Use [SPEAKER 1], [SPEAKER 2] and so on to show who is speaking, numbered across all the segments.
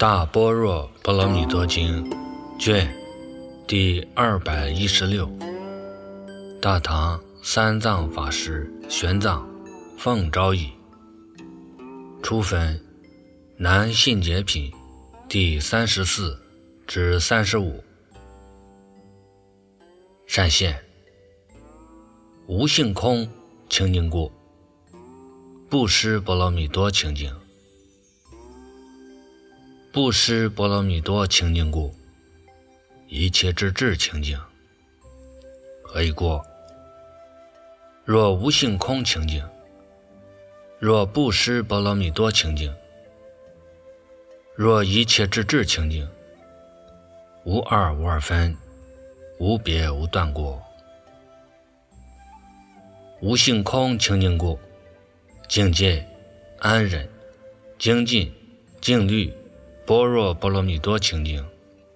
[SPEAKER 1] 大般若波罗蜜多经卷第216，大唐三藏法师玄奘奉诏译，初分南信解品第34至35。善现无性空清净故，布施波罗蜜多清净。布施波罗蜜多清净故，一切之智清净。何以故？若无性空清净，若布施波罗蜜多清净，若一切之智清净，无二无二分，无别无断过。无性空清净故，境界、安忍、精进、静虑、般若波罗蜜多清净。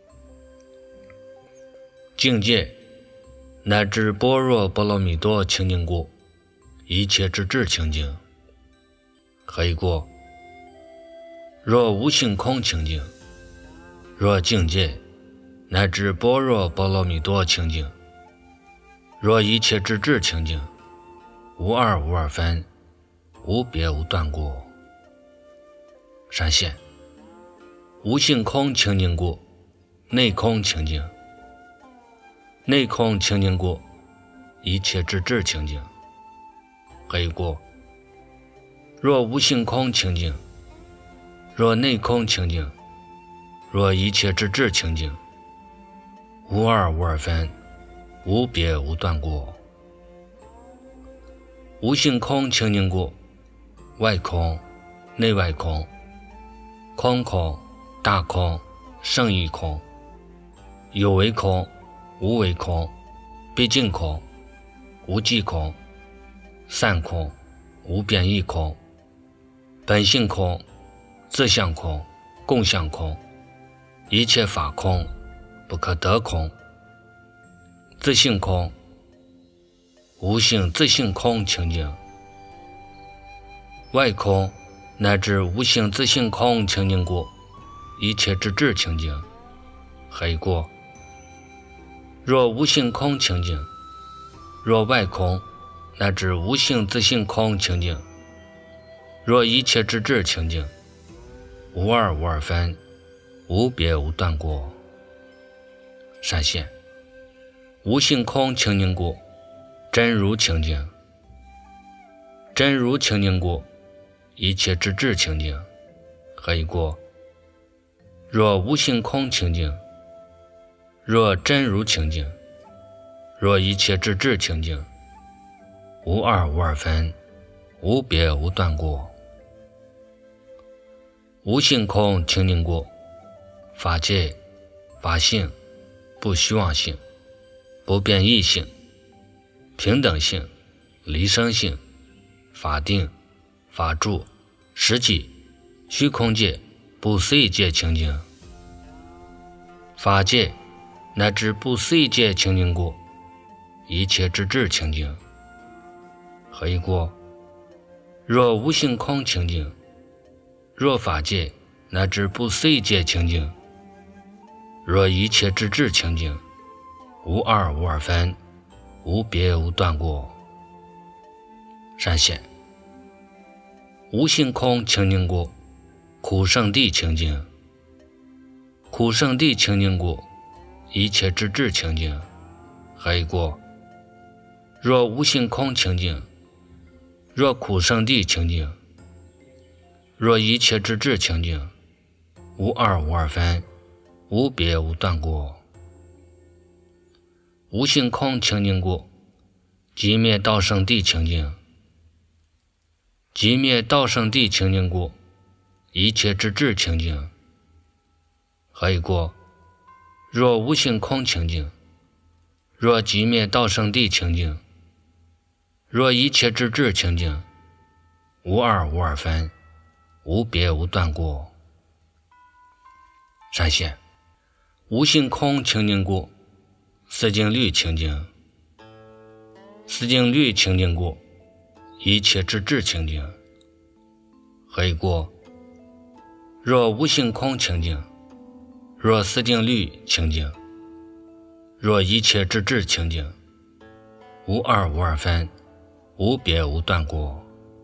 [SPEAKER 1] 境界乃至般若波罗蜜多清净故，一切之智清净。何以故？若无性空清净，若境界乃至般若波罗蜜多清净，若一切之智清净，无二无二分，无别无断过。善现无性空清净故，内空清净。内空清净故，一切之智清净。何以故？若无性空清净，若内空清净，若一切之智清净，无二无二分，无别无断过。无性空清净故，外空、内外空、空空、大空、胜义空、有为空、无为空、毕竟空、无际空、散空、无变异空、本性空、自相空、共相空、一切法空、不可得空、自性空、无性自性空清净。外空乃至无性自性空清净故，一切之智清净。何以故？若无性空清净，若外空乃至无性自性空清净，若一切之智清净，无二无二分，无别无断过。善现无性空清净故，真如清净。真如清净故，一切之智清净。何以故？若无性空清净，若真如清净，若一切之智清净，无二无二分，无别无断过。无性空清净故，法界、法性、不虚妄性、不变异性、平等性、离生性、法定、法住、实际、虚空界、不思议界清净。法界乃至不思议界清净故，一切之智清净。何以故？若无性空清净，若法界乃至不思议界清净，若一切之智清净，无二无二分，无别无断过。善现无性空清净故，苦圣地清净。苦圣地清净故，一切之智清净。何以故？若无性空清净，若苦圣地清净，若一切之智清净，无二无二分，无别无断过。无性空清净故，寂灭道圣地清净。寂灭道圣地清净故，一切之智清净。何以故？若无性空清净，若寂灭道圣地清净，若一切之智清净，无二无二分，无别无断过。善现无性空清净故，四境律清净。四境律清净故，一切之智清净。何以故？ 若无性空清净，若四定律清净，若一切之智清净，无二无二分，无别无断过。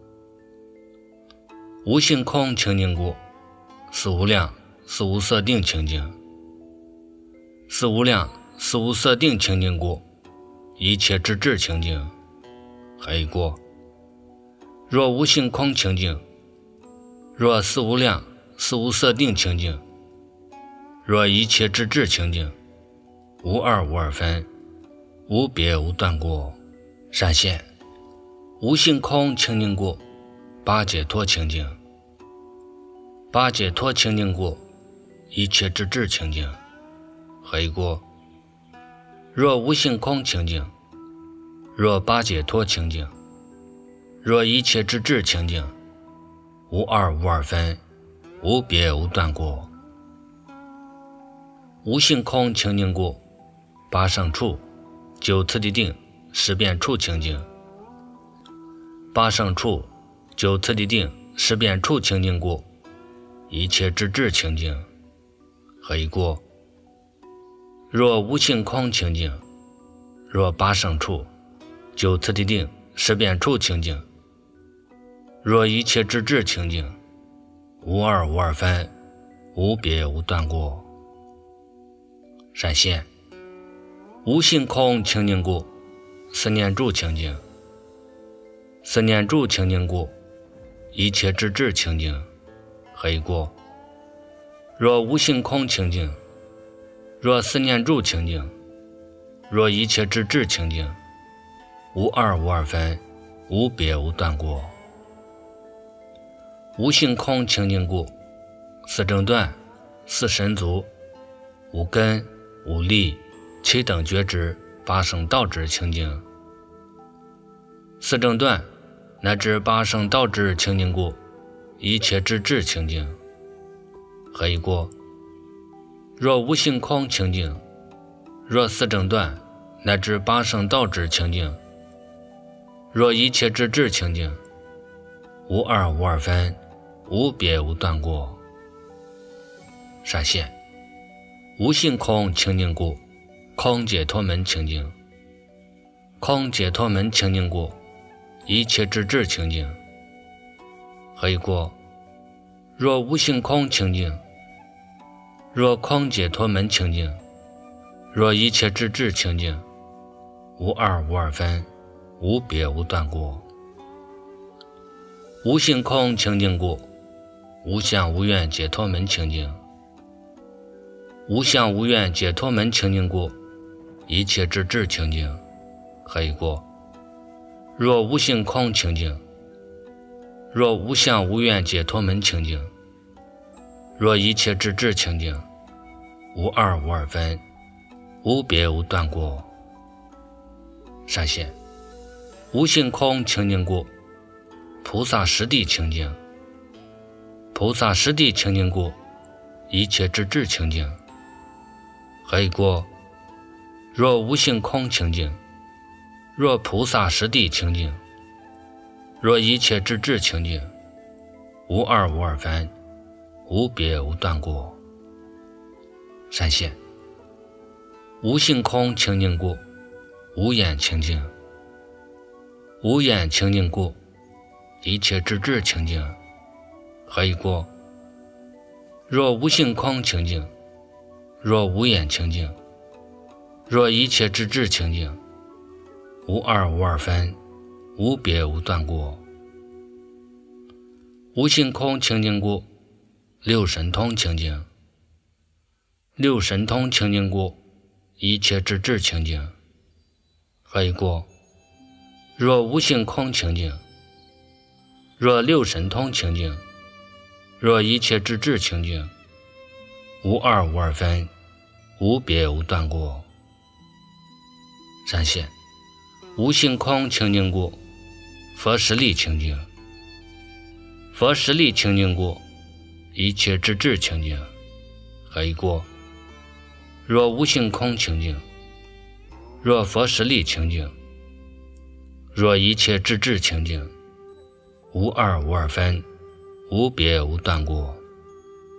[SPEAKER 1] 无性空清净故，四无量四无色定清净。四无量四无色定清净故，一切之智清净。还一过，若无性空清净，若四无量四无色定清净，若一切之智清净，无二无二分，无别无断过。闪现无性空清净故，八解脱清净。八解脱清净故，一切之智清净。还一过，若无性空清净，若八解脱清净，若一切之智清净，无二无二分，无别无断过。无性空清净故，八胜处九次第定十遍处清净。八胜处九次第定十遍处清净故，一切之智清净。还一过，若无性空清净，若八胜处九次第定十遍处清净，若一切之智清净，无二无二分，无别无断过。闪现无性空清净故，四念住清净。四念住清净故，一切之智清净。还一过，若无性空清净，若四念住清净，若一切之智清净，无二无二分，无别无断过。无性空清净故，四正断四神足无根无力七等觉知八圣道智清净。四正断乃至八圣道智清净故，一切之智清净。还一过，若无性空清净，若四正断乃至八圣道智清净，若一切之智清净，无二无二分，无别无断过。闪现无性空清净故，空解脱门清净。空解脱门清净故，一切之智清净。还一过，若无性空清净，若空解脱门清净，若一切之智清净，无二无二分，无别无断过。无性空清净故，无相无愿解脱门清净。无相无愿解脱门清净故，一切之智清净。还一过，若无性空清净，若无相无愿解脱门清净，若一切之智清净，无二无二分，无别无断过。闪现无性空清净故，菩萨实地清净。菩萨实地清净故，一切之智清净。还一过，若无性空清净，若菩萨实地清净，若一切之智清净，无二无二分，无别无断过。闪现无性空清净故，无眼清净。无眼清净故，一切之智清净。还一过，若无性空清净，若无眼清净，若一切之智清净，无二无二分，无别无断过。无性空清净故，六神通清净。六神通清净故，一切之智清净。还一过，若无性空清净，若六神通清净，若一切之智清净，无二无二分，无别无断过。闪现无性空清净故，佛实力清净。佛实力清净故，一切之智清净。还一过，若无性空清净，若佛实力清净，若一切之智清净，无二无二分，无别无断过。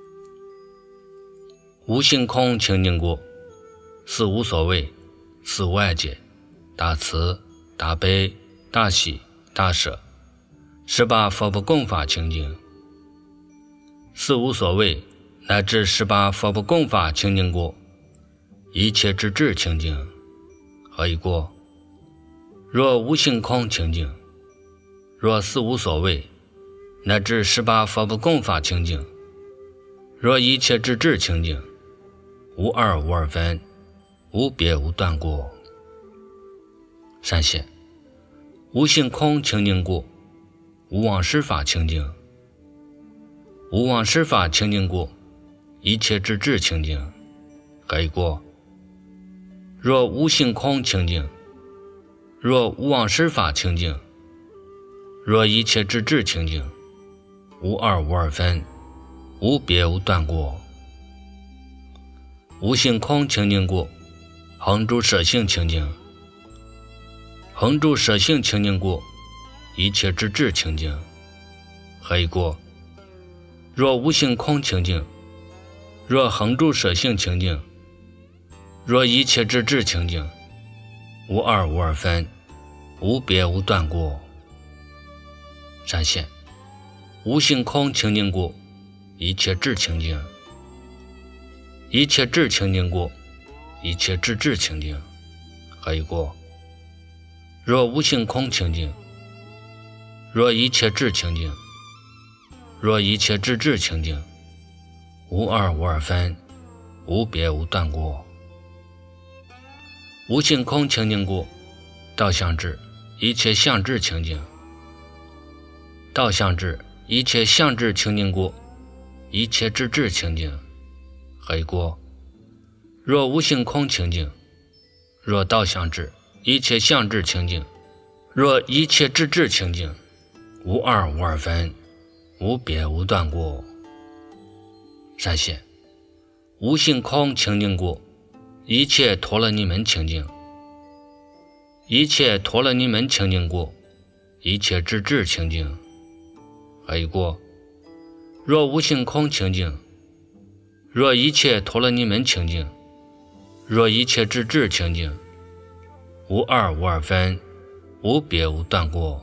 [SPEAKER 1] 无性空清净过，四无所谓，四无碍解，大慈、大悲、大喜、大舍，18佛不共法清净。四无所谓乃至18佛不共法清净过，一切之智清净。何以过？若无性空清净，若四无所谓乃至18佛不共法清净，若一切之智清净，无二无二分，无别无断过。善现，无性空清净过，无妄施法清净。无妄施法清净过，一切之智清净。何以过？若无性空清净，若无妄施法清净，若一切之智清净，无二无二分，无别无断过。无性空清净过，恒住舍性清净。恒住舍性清净过，一切之智清净。何以过？若无性空清净，若恒住舍性清净，若一切之智清净，无二无二分，无别无断过。善现，无性空清净过，一切智清净。一切智清净过，一切之智清净。何以过？若无性空清净，若一切智清净，若一切之智清净，无二无二分，无别无断过。无性空清净过，道相智，一切相智清净。道相智，一切相智清净过，一切之智清净。何以过？若无性空清净，若道相智，一切相智清净，若一切之智清净，无二无二分，无别无断过。善现，无性空清净过，一切陀罗尼门清净。一切陀罗尼门清净过，一切之智清净。何以过？若无性空清净，若一切陀罗尼门清净，若一切之智清净，无二无二分，无别无断过。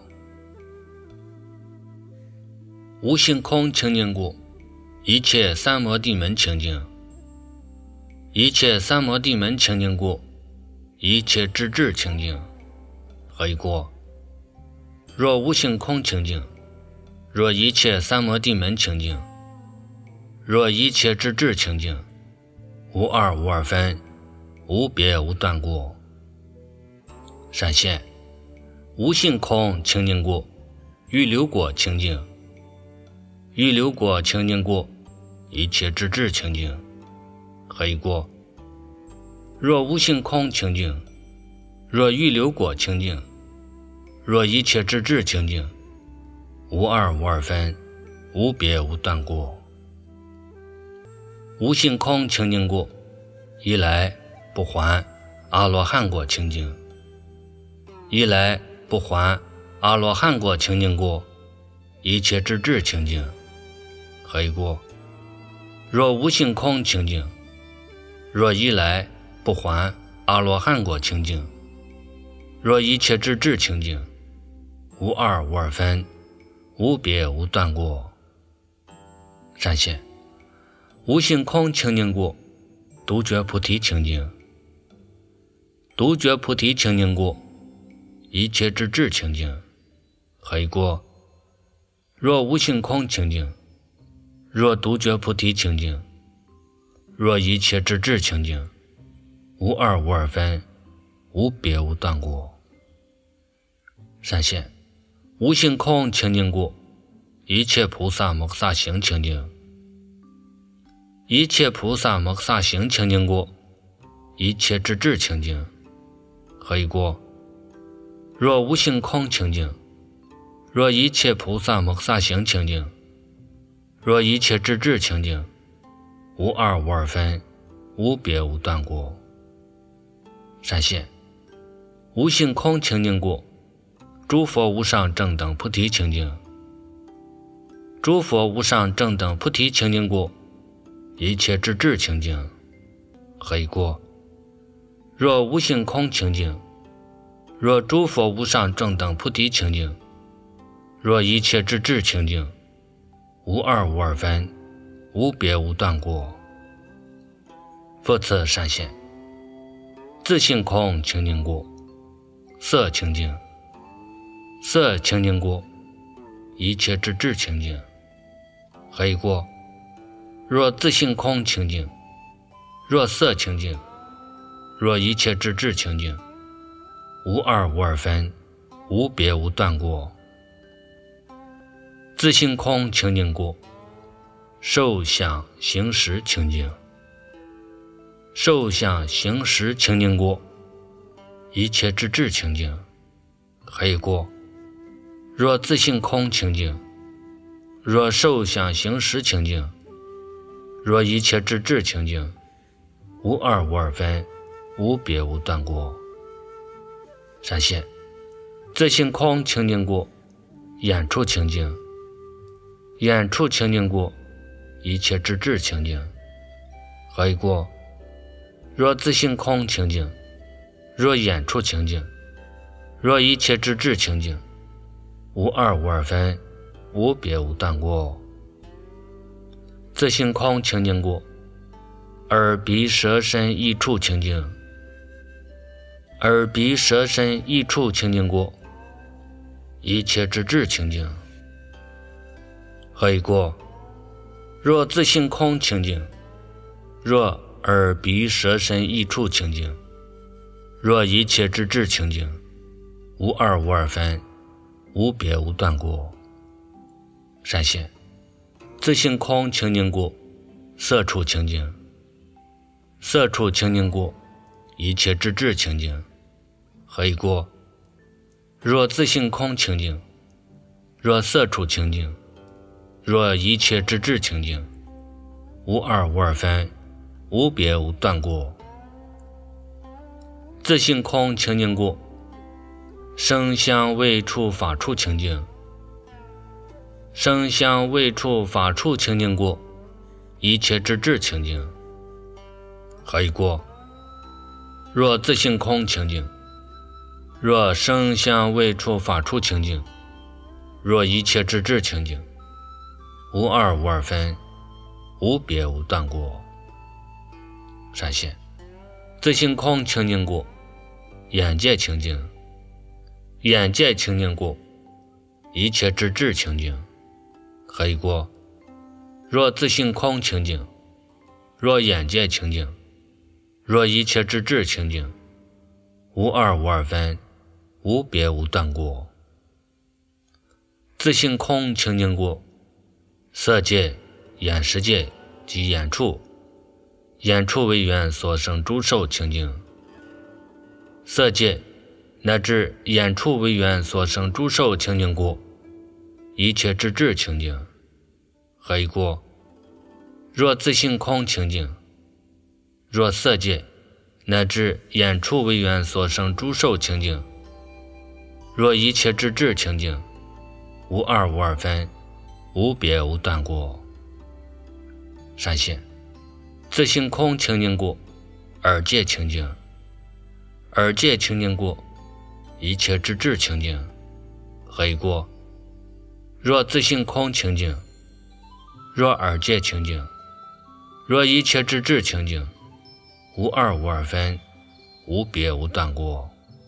[SPEAKER 1] 无性空清净过，一切三摩地门清净。一切三摩地门清净过，一切之智清净。何以过？若无性空清净，若一切三摩地门清净，若一切之智清净，无二无二分，无别无断过。善现，无性空清净过，欲流果清净。欲流果清净过，一切之智清净。何以过？若无性空清净，若欲流果清净，若一切之智清净，无二无二分，无别无断过。无性空清净过，一来不还阿罗汉果清净。一来不还阿罗汉果清净过，一切之智清净。何以过？若无性空清净，若一来不还阿罗汉果清净，若一切之智清净，无二无二分，无别无断过。善现，无性空清净过，独觉菩提清净。独觉菩提清净过，一切之智清净。何以过？若无性空清净，若独觉菩提清净，若一切之智清净，无二无二分，无别无断过。善现，无性空清净过，一切菩萨摩诃萨行清净。一切菩萨摩诃萨行清净过，一切之智清净。何以过？若无性空清净，若一切菩萨摩诃萨行清净，若一切之智清净，无二无二分，无别无断过。善现，无性空清净过，诸佛无上正等菩提清净。诸佛无上正等菩提清净过， 一切之智清净，何以故？若无性空清净，若诸佛无上正等菩提清净，若一切之智清净，无二无二分，无别无断过。复次善现，自性空清净故，色清净，色清净故，一切之智清净，何以故？若自性空清净，若色清净，若一切之智清净，无二无二分，无别无断过。自性空清净故，受想行识清净，受想行识清净故，一切之智清净，何以故？若自性空清净，若受想行识清净，若一切之智清净，无二无二分，无别无断过。善现，自性空清净故，眼处清净，眼处清净故，一切之智清净，何以故？若自性空清净，若眼处清净，若一切之智清净，无二无二分，无别无断过。自性空清净故，耳鼻舌身意处清净，耳鼻舌身意处清净故，一切之智清净，何以故？若自性空清净，若耳鼻舌身意处清净，若一切之智清净，无二无二分，无别无断过。善现，自性空清净故，色处清净，色处清净故，一切之智清净，何以故？若自性空清净，若色处清净，若一切之智清净，无二无二分，无别无断过。自性空清净故，声香味触法处清净，声香味触法处清净故，一切之智清净，何以故？若自性空清净，若声香味触法处清净，若一切之智清净，无二无二分，无别无断过。善现，自性空清净故，眼界清净，眼界清净故，一切之智清净，何以故？若自性空清净，若眼界清净，若一切之智清净，无二无二分，无别无断过。自性空清净故，色界、眼识界及眼处，眼处为缘所生诸受清净，色界乃至眼处为缘所生诸受清净故，一切之智清净，何以故？若自性空清净，若色界乃至眼处为缘所生诸受清净，若一切之智清净，无二无二分，无别无断过。善现，自性空清净故，耳界清净，耳界清净故，一切之智清净，何以故？若自性空清净，若耳界清净，若一切之智清净，无二无二分，无别无断过。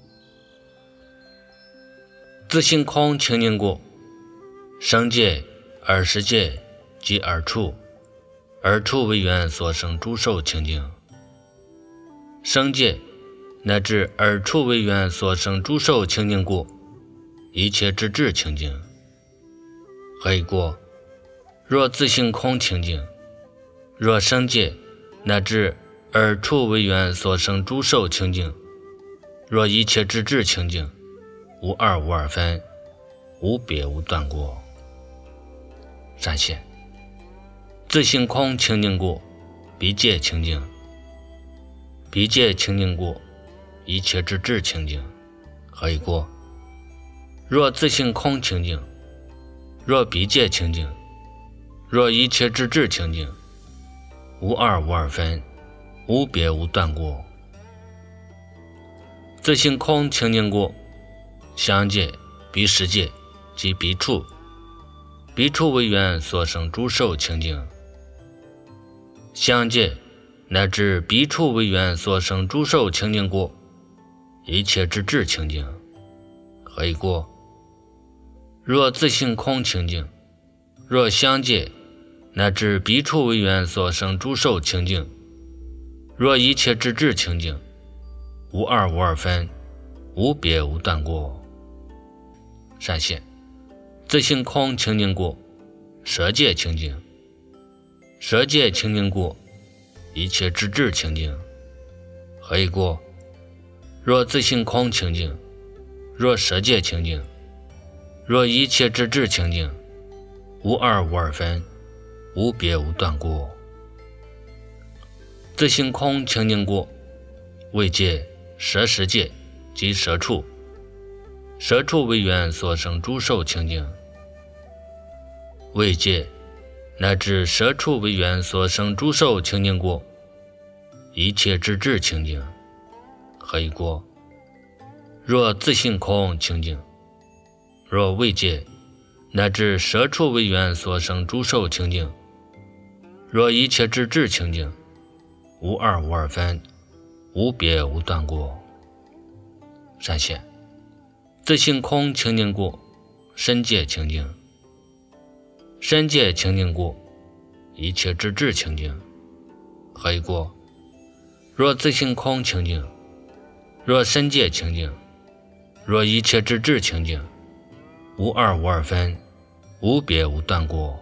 [SPEAKER 1] 自性空清净故，声界、耳识界及耳处，耳处为缘所生诸受清净，声界乃至耳处为缘所生诸受清净故，一切之智清净，何以故？若自性空清净，若声界乃至耳处为缘所生诸受清净，若一切之智清净，无二无二分，无别无断过。善现，自性空清净故，鼻界清净，鼻界清净故，一切之智清净，何以故？若自性空清净，若鼻界清净，若一切之智清净，无无二无二分，无别无断过。自性空清净过，相界、彼世界及彼处，彼处为缘所生诸受清净。相界乃至彼处为缘所生诸受清净过，一切之智清净。何以过？若自性空清净，若相界乃至彼处为缘所生诸受清净，若一切之智清净，无二无二分，无别无断过。善现自性空清净过，舍界清净。舍界清净过，一切之智清净。何以过？若自性空清净，若舍界清净，若一切之智清净，无二无二分，无别无断过。自性空清净过，为界、舍实界及舍处，舍处为缘所生诸受清净。为界乃至舍处为缘所生诸受清净过，一切之智清净。何以过？若自性空清净，若为界乃至舍处为缘所生诸受清净，若一切之智清净，无二无二分，无别无断过。善现自性空清净过，身界清净。身界清净过，一切之智清净。何以过？若自性空清净，若身界清净，若一切之智清净，无二无二分，无别无断过。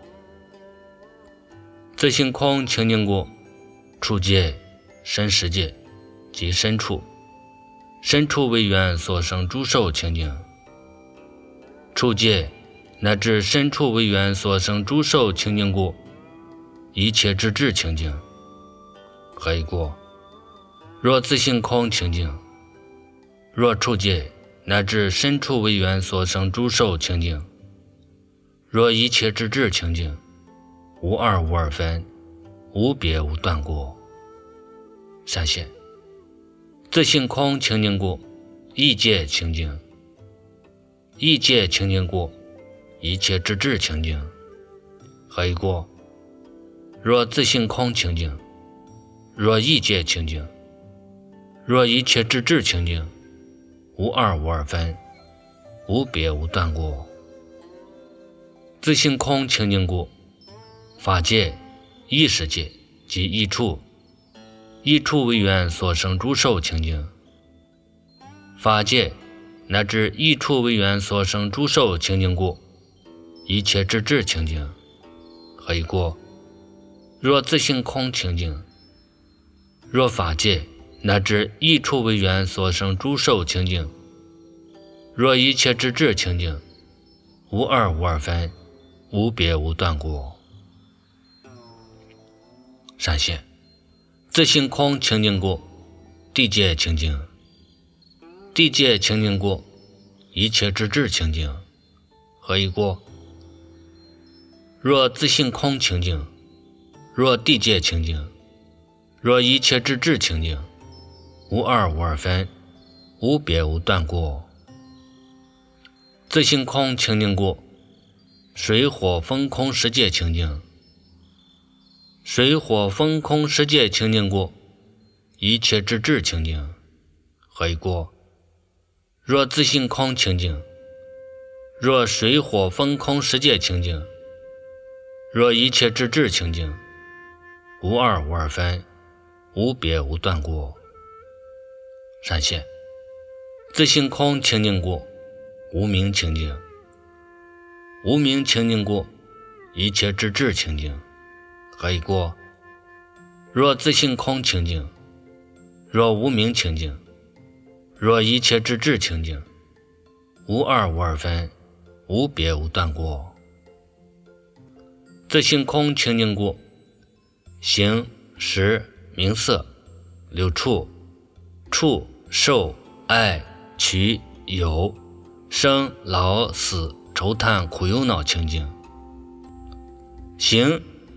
[SPEAKER 1] 自性空清净过，处界、身实界及身处，身处为缘所生诸受清净。处界乃至身处为缘所生诸受清净过，一切之智清净。何以过？若自性空清净，若处界乃至身处为缘所生诸受清净，若一切之智清净，无二无二分，无别无断过。善现自性空清净过，意界清净。意界清净过，一切之智清净。何以过？若自性空清净，若意界清净，若一切之智清净，无二无二分，无别无断过。自性空清净过，法界、意识界及意处，意处为缘所生诸受清净。法界乃至意处为缘所生诸受清净过，一切之智清净。何以过？若自性空清净，若法界乃至意处为缘所生诸受清净，若一切之智清净，无二无二分，无别无断过。善现自性空清净过，地界清净。地界清净过，一切之智清净。何以过？若自性空清净，若地界清净，若一切之智清净，无二无二分，无别无断过。自性空清净过，水火风空十界清净。水火风空十界清净过，一切之智清净。何以过？若自性空清净，若水火风空十界清净，若一切之智清净，无二无二分，无别无断过。善现自性空清净过，无明清净。无明清净过，一切之智清净。何以过？若自性空清净，若无明清净，若一切之智清净，无二无二分，无别无断过。自性空清净过，形、识、名色、六处、触、受、爱、取、有、生、老、死、愁叹苦忧恼清净。形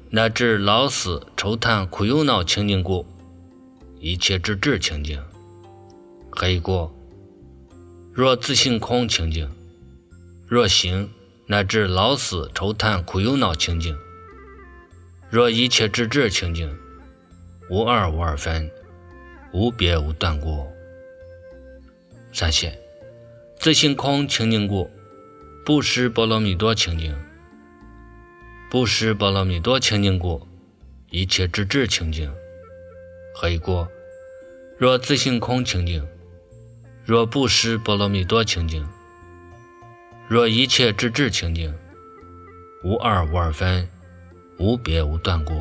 [SPEAKER 1] 乃至老死愁叹苦忧恼清净故，一切之智清净。还一过，若自性空清净，若行乃至老死愁叹苦忧恼清净，若一切之智清净，无二无二分，无别无断过。三线自性空清净故，不识波罗蜜多清净。不识波罗蜜多清净故，一切之智清净。还一过，若自性空清净，若不识波罗蜜多清净，若一切之智清净，无二无二分，无别无断过。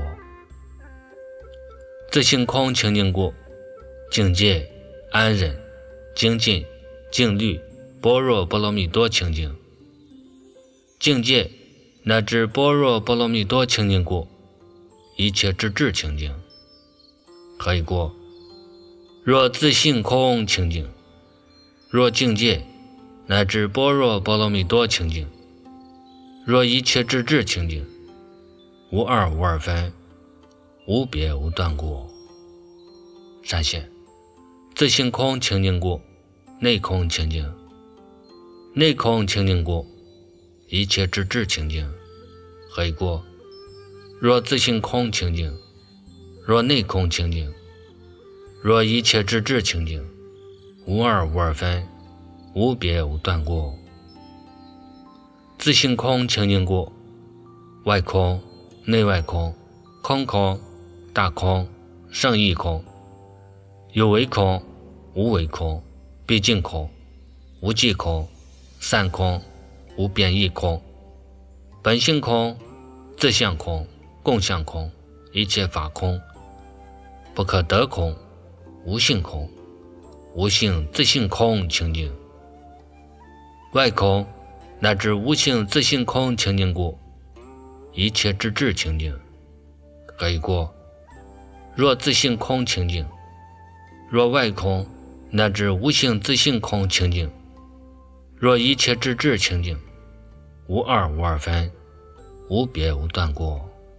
[SPEAKER 1] 自性空清净故，境界安忍精进静虑般若波罗蜜多清净。境界乃至般若波罗蜜多清净故，一切之智清净。还一过，若自性空清净，若境界乃至般若波罗蜜多清净，若一切之智清净，无二无二分，无别无断过。三线自性空清净故，内空清净。内空清净故，一切之智清净。还一过，若自性空清净，若内空清净，若一切之智清净，无二无二分，无别无断过。自性空清净故，外空内外空，空空大空胜义空，有为空无为空，毕竟空无际空，散空无变异空，本性空自相空共相空，一切法空，不可得空无性空，无性自性空清净。外空乃至无性自性空清净故，一切之智清净。还一过，若自性空清净，若外空乃至无性自性空清净，若一切之智清净，无二无二分，无别无断过。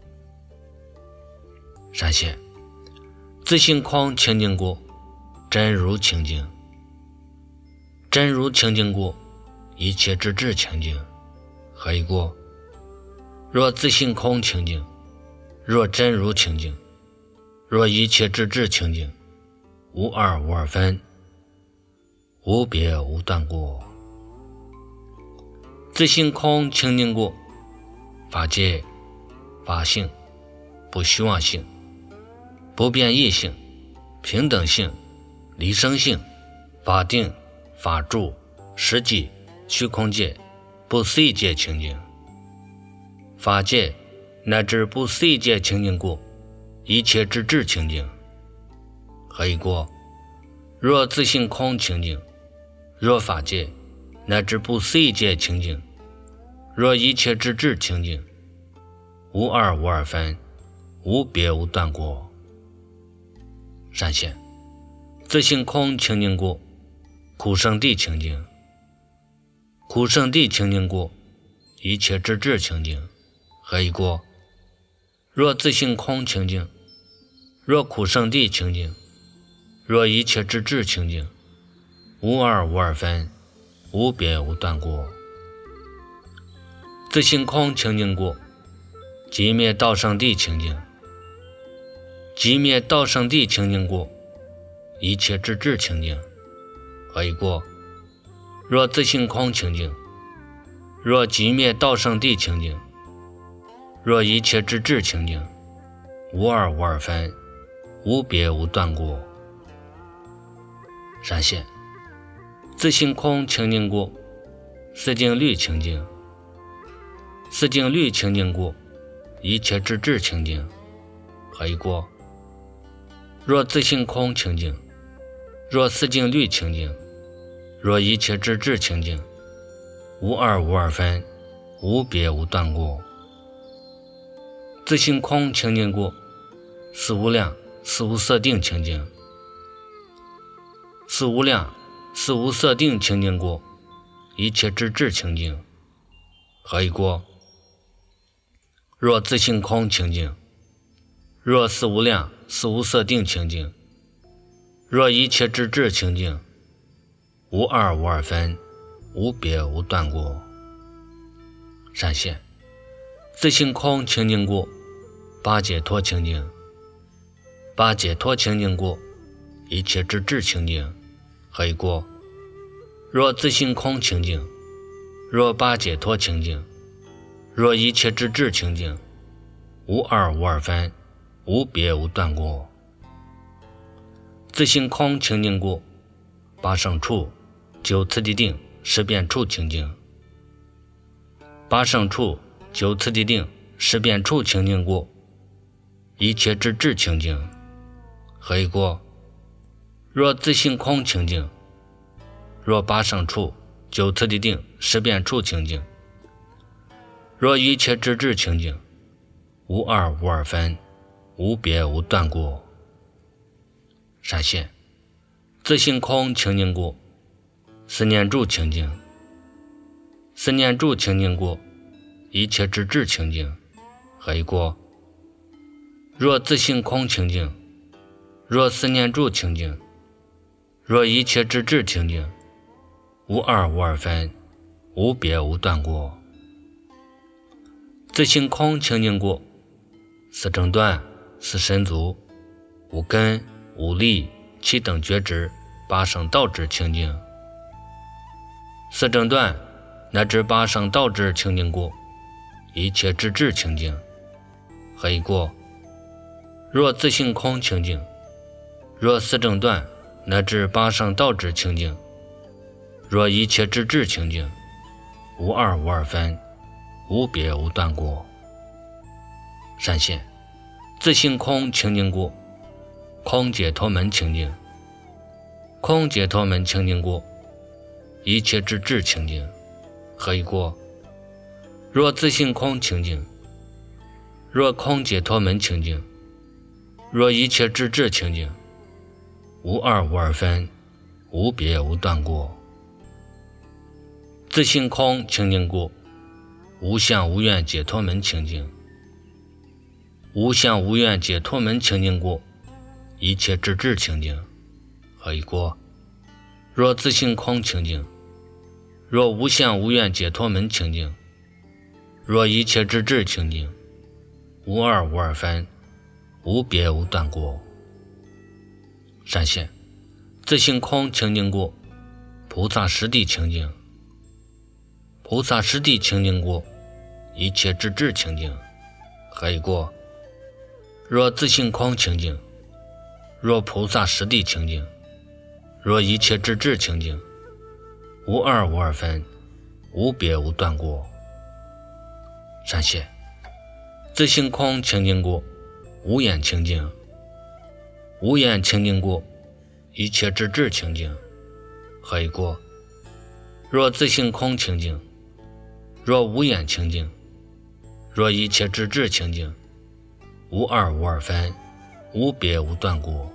[SPEAKER 1] 三线自性空清净故，真如清净。真如清净故，一切之智清净。还一过，若自性空清净，若真如清净，若一切之智清净，无二无二分，无别无断过。自性空清净故，法界法性不虚妄性，不变异性，平等性，离生性，法定法住实际虚空界不思议界清净。法界乃至不思议界清净故，一切之智清净。还一过，若自性空清净，若法界乃至不思议界清净，若一切之智清净，无二无二分，无别无断过。三线自性空清净故，苦圣地清净。苦圣地清净故，一切之智清净。还一过，若自性空清净，若苦圣地清净，若一切之智清净，无二无二分，无别无断过。自性空清净故，寂灭道圣地清净。寂灭道圣地清净故，一切之智清净。还一过，若自性空清净，若寂灭道圣地清净，若一切之智清净，无二无二分，无别无断过。三线自性空清净故，四境律清净。四境律清净故，一切之智清净。还一过，若自性空清净，若四境律清净，若一切之智清净，无二无二分，无别无断过。自性空清净故，四无量四无色定清净。四无量四无色定清净故，一切之智清净。还一过， 若自性空清净，若四无量四无色定清净，若一切之智清净，无二无二分，无别无断过。闪现自性空清净故，八解脱清净，八解脱清净故，一切之智清净，何以过？若自性空清净，若八解脱清净，若一切之智清净，无二无二分，无别无断过。自性空清净故，八胜处九次第定识变处清净，八胜处九次第定识变处清净故，一切之智清净，何以过？若自性空清净，若八胜处九次第定识变处清净，若一切之智清净，无二无二分，无别无断过。闪现自性空清净故，思念住清净，思念住清净故，一切之智清净，何以过？若自性空清净，若思念住清净，若一切之智清净，无二无二分，无别无断过。自性空清净故，四正断四身足五根五力七等觉知八圣道智清净，四正断乃至八圣道智清净故，一切之智清净，何以过？若自性空清净，若四正断乃至八圣道智清净，若一切之智清净，无二无二分，无别无断过。闪现自性空清净故，空解脱门清净，空解脱门清净故，一切之智清净，何以过？若自性空清净，若空解脱门清净，若一切之智清净，无二无二分，无别无断过。自性空清净故，无相无愿解脱门清净，无相无愿解脱门清净故，一切之智清净，何以过？若自性空清净，若无相无愿解脱门清净，若一切之智清净，无二无二分，无别无断过。闪现自性空清净故，菩萨实地清净，菩萨实地清净故，一切之智清净，何以过？若自性空清净，若菩萨实地清净，若一切之智清净，无二无二分，无别无断过。闪现自性空清净故，无眼清净，无眼清净故，一切之智清净，何以过？若自性空清净，若无眼清净，若一切之智清净，无二无二分，无别无断过。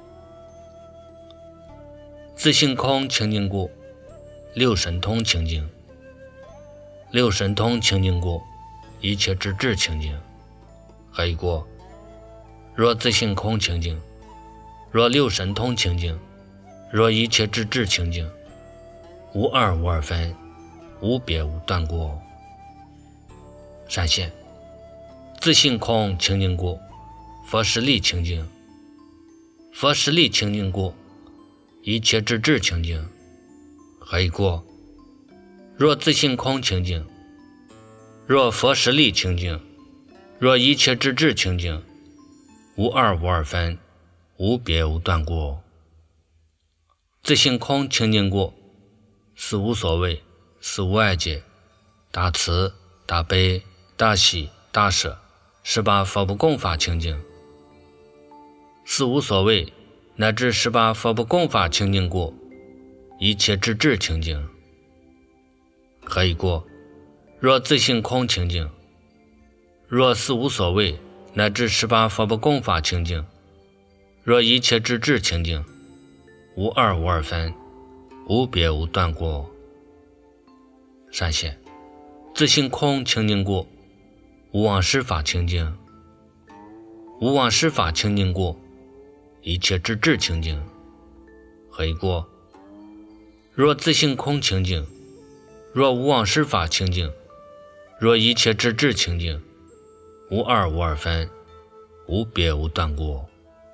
[SPEAKER 1] 自性空清净故，六神通清净，六神通清净故，一切之智清净，何以过？若自性空清净，若六神通清净，若一切之智清净，无二无二分，无别无断过。闪现自性空清净故，佛实力清净，佛实力清净故，一切之智清净，何以过？若自性空清净，若佛实力清净，若一切之智清净，无二无二分，无别无断过。自性空清净故，四无所谓，四无碍解，大慈大悲大喜大舍18佛不共法清净，四无所谓乃至18佛不共法清净故，一切之智清净，何以过？若自性空清净，若四无所谓乃至18佛不共法清净，若一切之智清净，无二无二分，无别无断过。闪现自性空清净故， 无妄实法清净。无妄实法清净故，一切之智清净。何以故？若自性空清净，若无妄实法清净，若一切之智清净，无二无二分，无别无断故。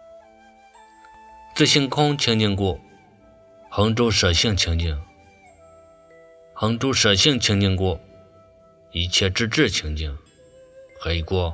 [SPEAKER 1] 自性空清净故，恒诸舍性清净。恒诸舍性清净故，一切之智清净。何以故？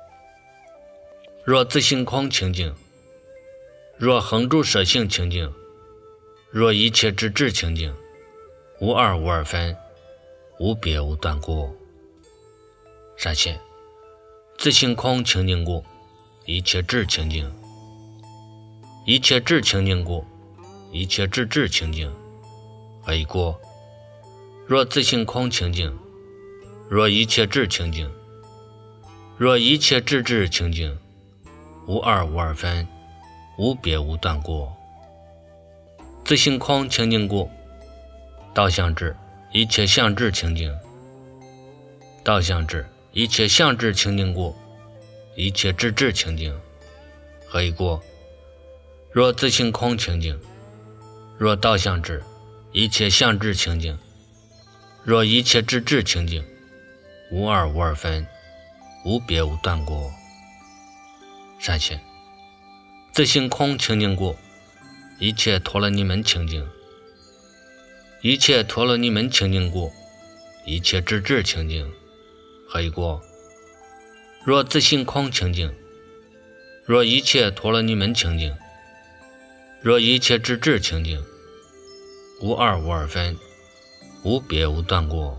[SPEAKER 1] 若自性空清净，若恒诸舍性清净，若一切之智清净，无二无二分，无别无断故。善现自性空清净故，一切智清净。一切智清净故，一切之智清净。何以故？若自性空清净，若一切智清净，若一切之智清净，无二无二分，无别无断故。自性空清净故，道相智一切相智清净。道相智一切相智清净故，一切之智清净。何以故？若自性空清净，若道相智一切相智清净，若一切之智清净，无二无二分，无别无断故。善现自性空清净故，一切陀罗尼门清净。一切陀罗尼门清净故，一切之智清净。何以故？若自性空清净，若一切陀罗尼门清净，若一切之智清净，无二无二分，无别无断故。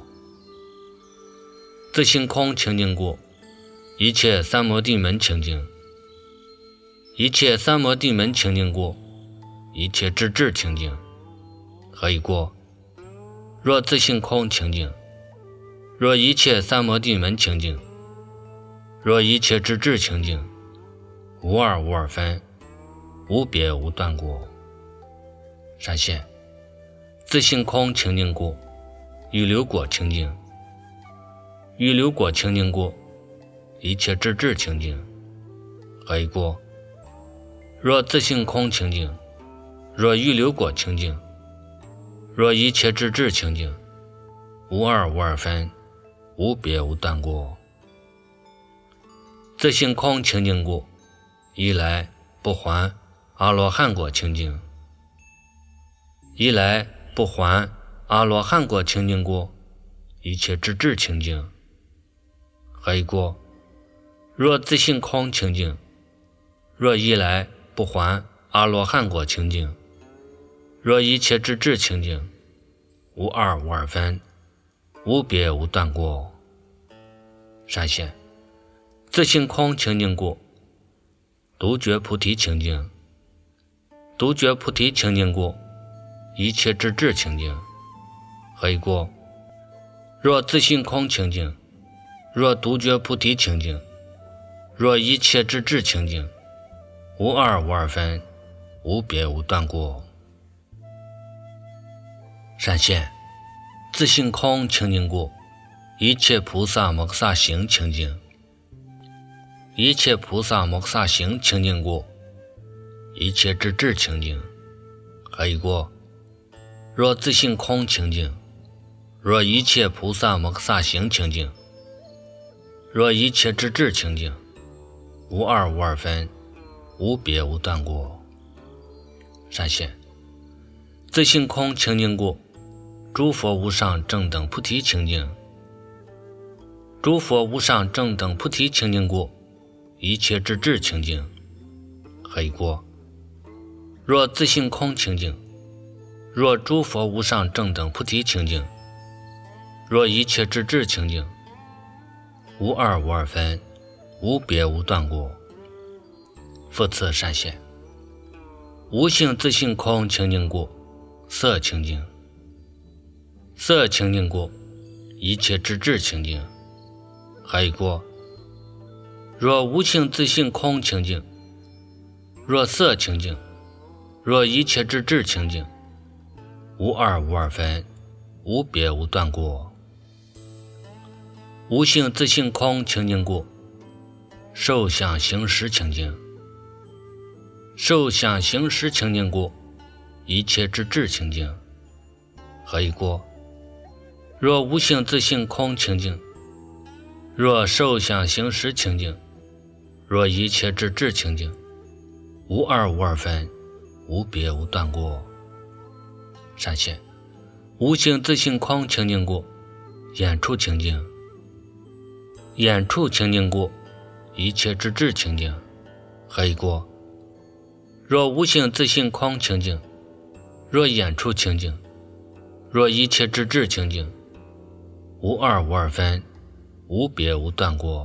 [SPEAKER 1] 自性空清净故，一切三摩地门清净。一切三摩地门清净故，一切之智清净。何以故？若自性空清净，若一切三摩地门清净，若一切之智清净，无二无二分，无别无断故。善现自性空清净故，预流果清净。预流果清净故，一切之智清净。何以故？若自性空清净，若预流果清净，若一切之智清净，无二无二分，无别无断故。自性空清净故，一来不还阿罗汉果清净。一来不还阿罗汉果清净故，一切之智清净。何以故？若自性空清净，若一来不还阿罗汉果清净，若一切之智清净，无二无二分，无别无断故。善现自性空清净故，独觉菩提清净。独觉菩提清净故，一切之智清净。何以故？若自性空清净，若独觉菩提清净，若一切之智清净，无二无二分，无别无断故。善现自性空清净故，一切菩萨摩诃萨行清净。一切菩萨摩诃萨行清净故，一切之智清净。何以故？若自性空清净，若一切菩萨摩诃萨行清净，若一切之智清净，无二无二分，无别无断故。善现自性空清净故，诸佛无上正等菩提清净。诸佛无上正等菩提清净故，一切之智清净。何以故？若自性空清净，若诸佛无上正等菩提清净，若一切之智清净，无二无二分，无别无断故。复次善现无性自性空清净故，色清净。色清净故，一切之智清净。何以故？若无性自性空清净，若色清净，若一切之智清净，无二无二分，无别无断故。 无性自性空清净故，受想行识清净。受想行识清净故，一切之智清净。何以故？若无性自性空清净，若受想行识清净，若一切之智清净，无二无二分，无别无断故。善现无性自性空清净故，眼处清净。眼处清净故，一切之智清净。何以故？若无性自性空清净，若眼处清净，若一切之智清净，无二无二分，无别无断故。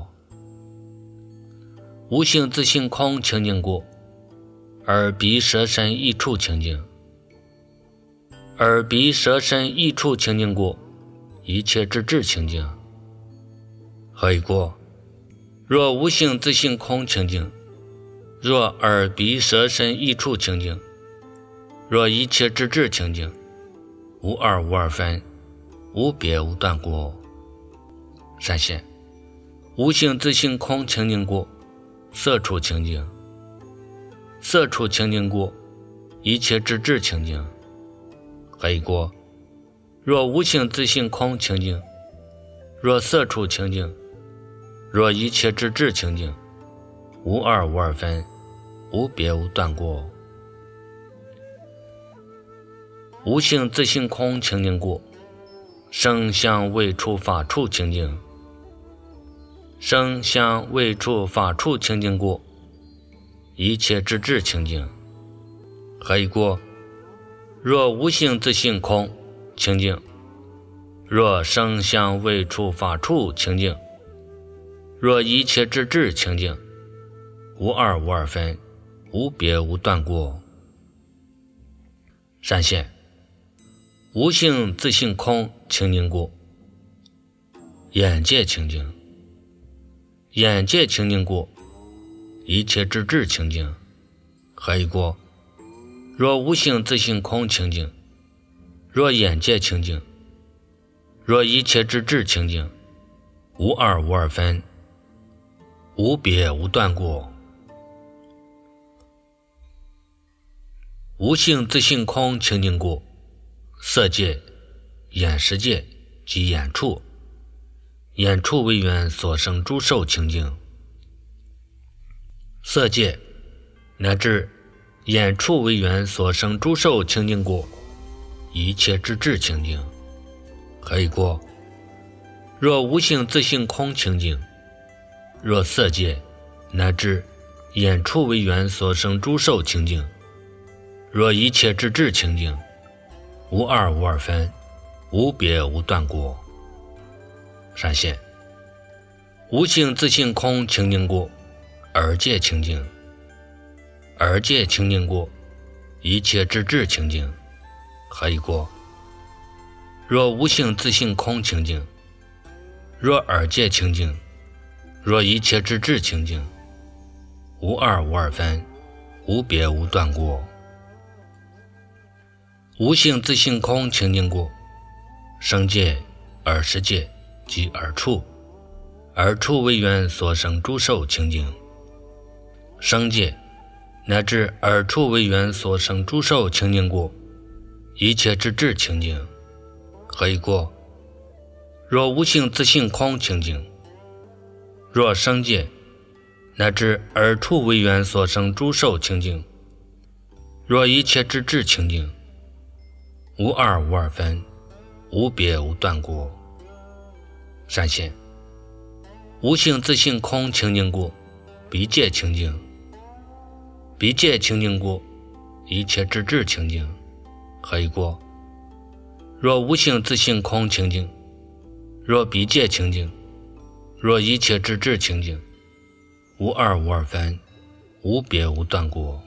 [SPEAKER 1] 无性自性空清净故，耳鼻舌身意处清净。耳鼻舌身意处清净故，一切之智清净。何以故？若无性自性空清净，若耳鼻舌身意处清净，若一切之智清净，无二无二分，无别无断故。善现无性自性空清净故，色处清净。色处清净故，一切之智清净。何以故？若无性自性空清净，若色处清净，若一切之智清净，无二无二分，无别无断故。无性自性空清净故，声香味触法处清净。声香味触法处清净故，一切之智清净。何以故？若无性自性空清净，若声香味触法处清净，若一切之智清净，无二无二分，无别无断故。善现无性自性空清净故，眼界清净。眼界清净故，一切之智清净。何以故？若无性自性空清净，若眼界清净，若一切之智清净，无二无二分，无别无断故。无性自性空清净故，色界、眼识界及眼处，眼处为缘所生诸受清净。色界乃至眼处为缘所生诸受清净故，一切之智清净。何以故？若无性自性空清净，若色界乃至眼处为缘所生诸受清净，若一切之智清净，无二无二分，无别无断故。善现无性自性空清净故，耳界清净。耳界清净故，一切之智清净。何以故？若无性自性空清净，若耳界清净，若一切之智清净，无二无二分，无别无断故。无性自性空清净故，声界、耳识界及耳处，耳处为缘所生诸受清净。声界乃至耳处为缘所生诸受清净故，一切之智清净。何以故？若无性自性空清净，若声界乃至耳处为缘所生诸受清净，若一切之智清净，无二无二分，无别无断故。善现无性自性空清净故，鼻界清净。鼻界清净故，一切之智清净。何以故？若无性自性空清净，若鼻界清净，若一切之智清净，无二无二分，无别无断故。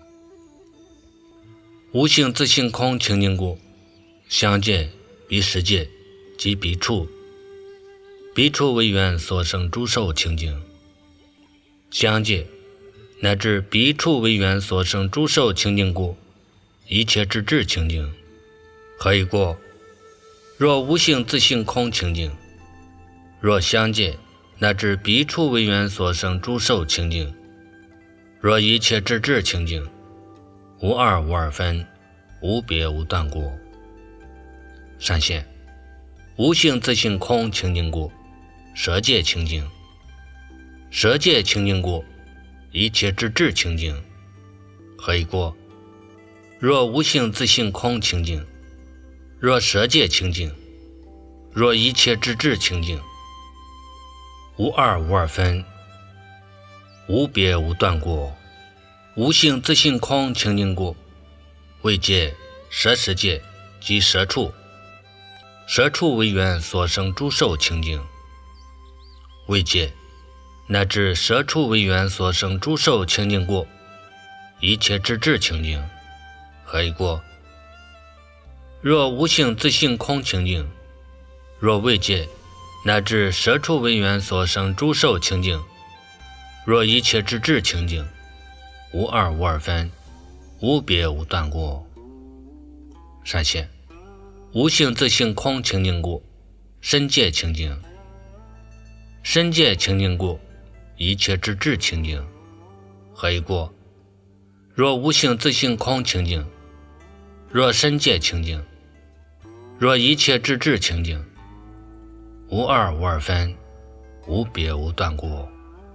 [SPEAKER 1] 无性自性空清净故，香界、鼻识界及鼻处，鼻处为缘所生诸受清净。香界乃至鼻处为缘所生诸受清净故，一切之智清净。何以故？若无性自性空清净， 若相界乃至彼处为缘所生诸受清净，若一切之智清净，无二无二分，无别无断过。闪现无性自性空清净故，舍界清净。舍界清净故，一切之智清净。何以故？若无性自性空清净，若舍界清净，若一切之智清净，无二无二分，无别无断过。无性自性空清净故，为界、舍世界及舍处，舍处为缘所生诸受清净。为界乃至舍处为缘所生诸受清净故，一切之智清净。何以故？若无性自性空清净，若为界乃至舍处为缘所生诸受清净，若一切之智清净，无二无二分，无别无断过。闪现无性自性空清净故，身界清净。身界清净故，一切之智清净。何以故？若无性自性空清净，若身界清净，若一切之智清净，无二无二分，无别无断过。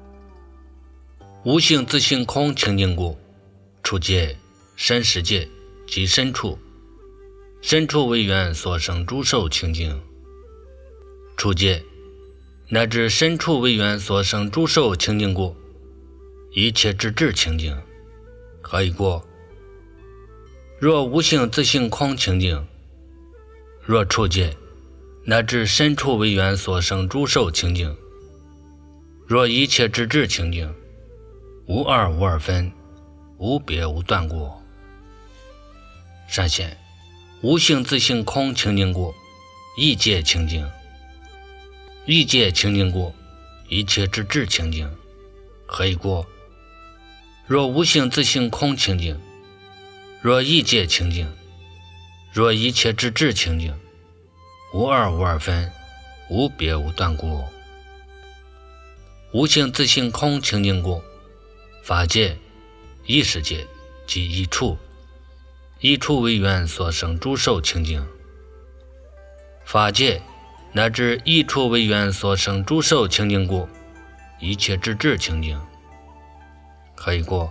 [SPEAKER 1] 无性自性空清净故，处界、身世界及身处，身处为缘所生诸受清净。处界乃至身处为缘所生诸受清净故，一切之智清净。何以故？若无性自性空清净，若处界乃至身处为缘所生诸受清净，若一切之智清净，无二无二分，无别无断过。闪现无性自性空清净故，意界清净。意界清净故，一切之智清净。何以故？若无性自性空清净，若意界清净，若一切之智清净，无二无二分，无别无断过。无性自性空清净故，法界、意识界及一处，一处为缘所生诸受清净。法界乃至一处为缘所生诸受清净故，一切之智清净。何以故？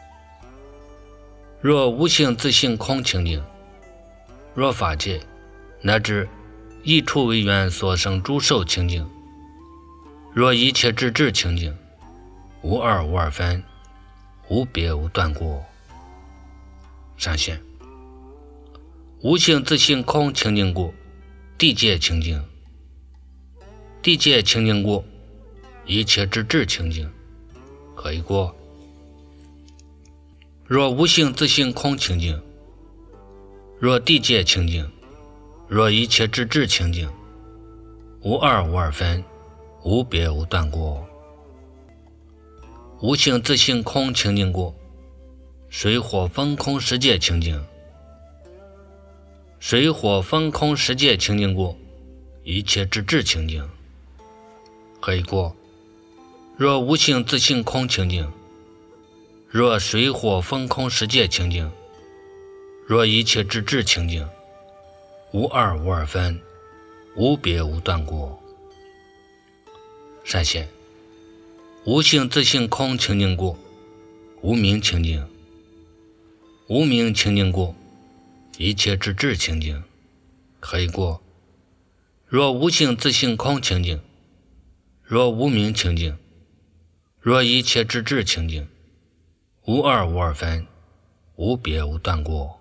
[SPEAKER 1] 若无性自性空清净，若法界乃至一处为缘所生诸受清净，若一切之智清净，无二无二分，无别无断过。闪现无性自性空清净故，地界清净。地界清净故，一切之智清净。何以故？若无性自性空清净，若地界清净，若一切之智清净，无二无二分，无别无断过。无性自性空清净故，水火风空十界清净。水火风空十界清净故，一切之智清净。何以故？若无性自性空清净，若水火风空十界清净，若一切之智清净，无二无二分，无别无断过。闪现无性自性空清净故，无明清净。无明清净故，一切之智清净。何以故？若无性自性空清净，若无明清净，若一切之智清净，无二无二分，无别无断过。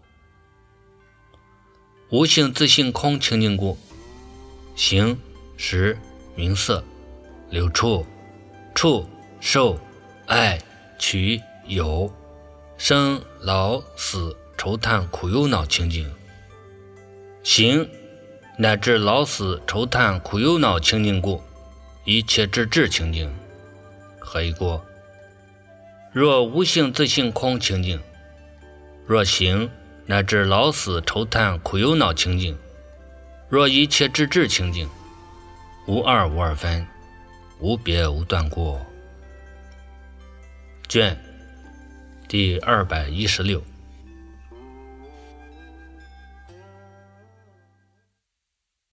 [SPEAKER 1] 无性自性空清净故，形、识、名色、六处、触、受、爱、取、有、生、老、死、愁叹、苦忧恼清净。形乃至老死愁叹苦忧恼清净故，一切之智清净。何以故？若无性自性空清净，若形乃至老死愁叹苦忧恼清净，若一切之智清净， 无二无二分，无别无断过。卷第216。